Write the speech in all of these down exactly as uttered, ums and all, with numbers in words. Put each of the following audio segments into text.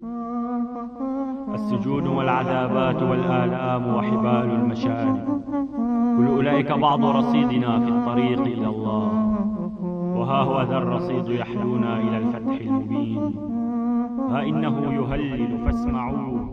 السجون والعذابات والآلام وحبال المشارب، كل أولئك بعض رصيدنا في الطريق إلى الله. وها هو ذا الرصيد يحلونا إلى الفتح المبين، ها إنه يهلل فاسمعوه.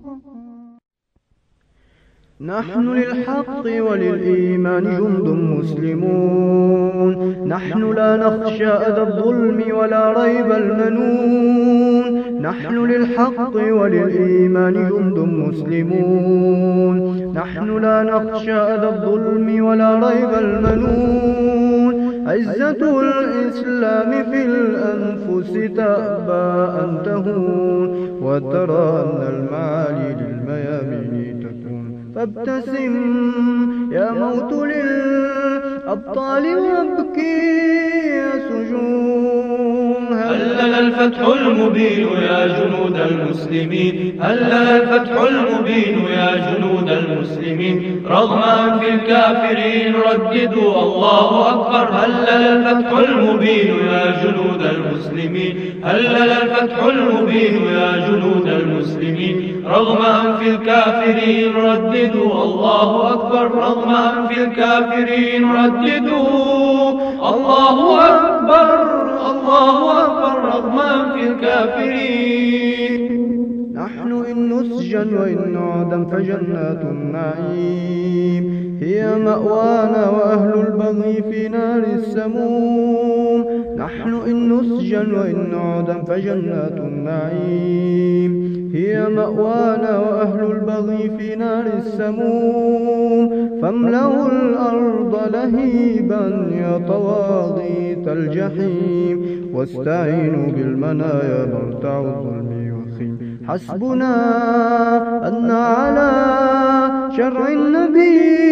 نحن للحق وللإيمان جند مسلمون، نحن لا نخشى أذى الظلم ولا ريب المنون. نحن للحق وللإيمان جند مسلمون، نحن لا نخشى أذى الظلم ولا ريب المنون. عزة الإسلام في الأنفس تأبى أن تهون، وترى أن المعالي للميامين تكون. فابتسم يا موت للأبطال وابكي يا سجون. هلل الفتح المبين يا جنود المسلمين، هلل الفتح المبين يا جنود المسلمين. رغم أنف الكافرين رددوا الله أكبر. هلل الفتح المبين يا جنود المسلمين، هلل الفتح المبين يا جنود المسلمين. رغم أنف الكافرين رددوا الله أكبر. رغم أنف الكافرين رددوا الله أكبر، الله أكبر. رغم أنف الكافرين. نحن إن نسجن وإن نعدم فجنات النعيم هي مأوانا، وأهل البغي في نار السموم. نحن إن نسجن وإن نعدم فجنات النعيم هي مأوانا، وأهل البغي في نار السموم. فاملأوا الأرض لهيبا يا طواغيت الجحيم، واستعينوا بالمنايا مرتع الظلم وخيم. حسبنا أن على شرع النبي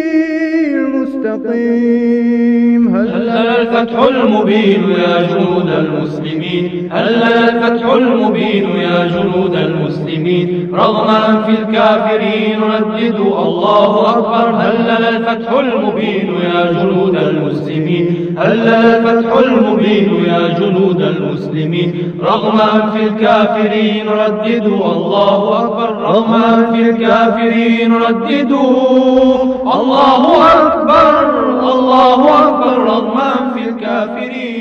المستقيم. هلل الفتح المبين يا جنود المسلمين، هلل الفتح المبين يا جنود المسلمين. رغم أنف الكافرين رددوا الله أكبر. هلل الفتح المبين يا جنود المسلمين، هلل الفتح المبين يا جنود المسلمين. رغم أنف الكافرين رددوا الله أكبر. رغم أنف الكافرين رددوا الله أكبر، الله أكبر. رغم أنف الكافرين.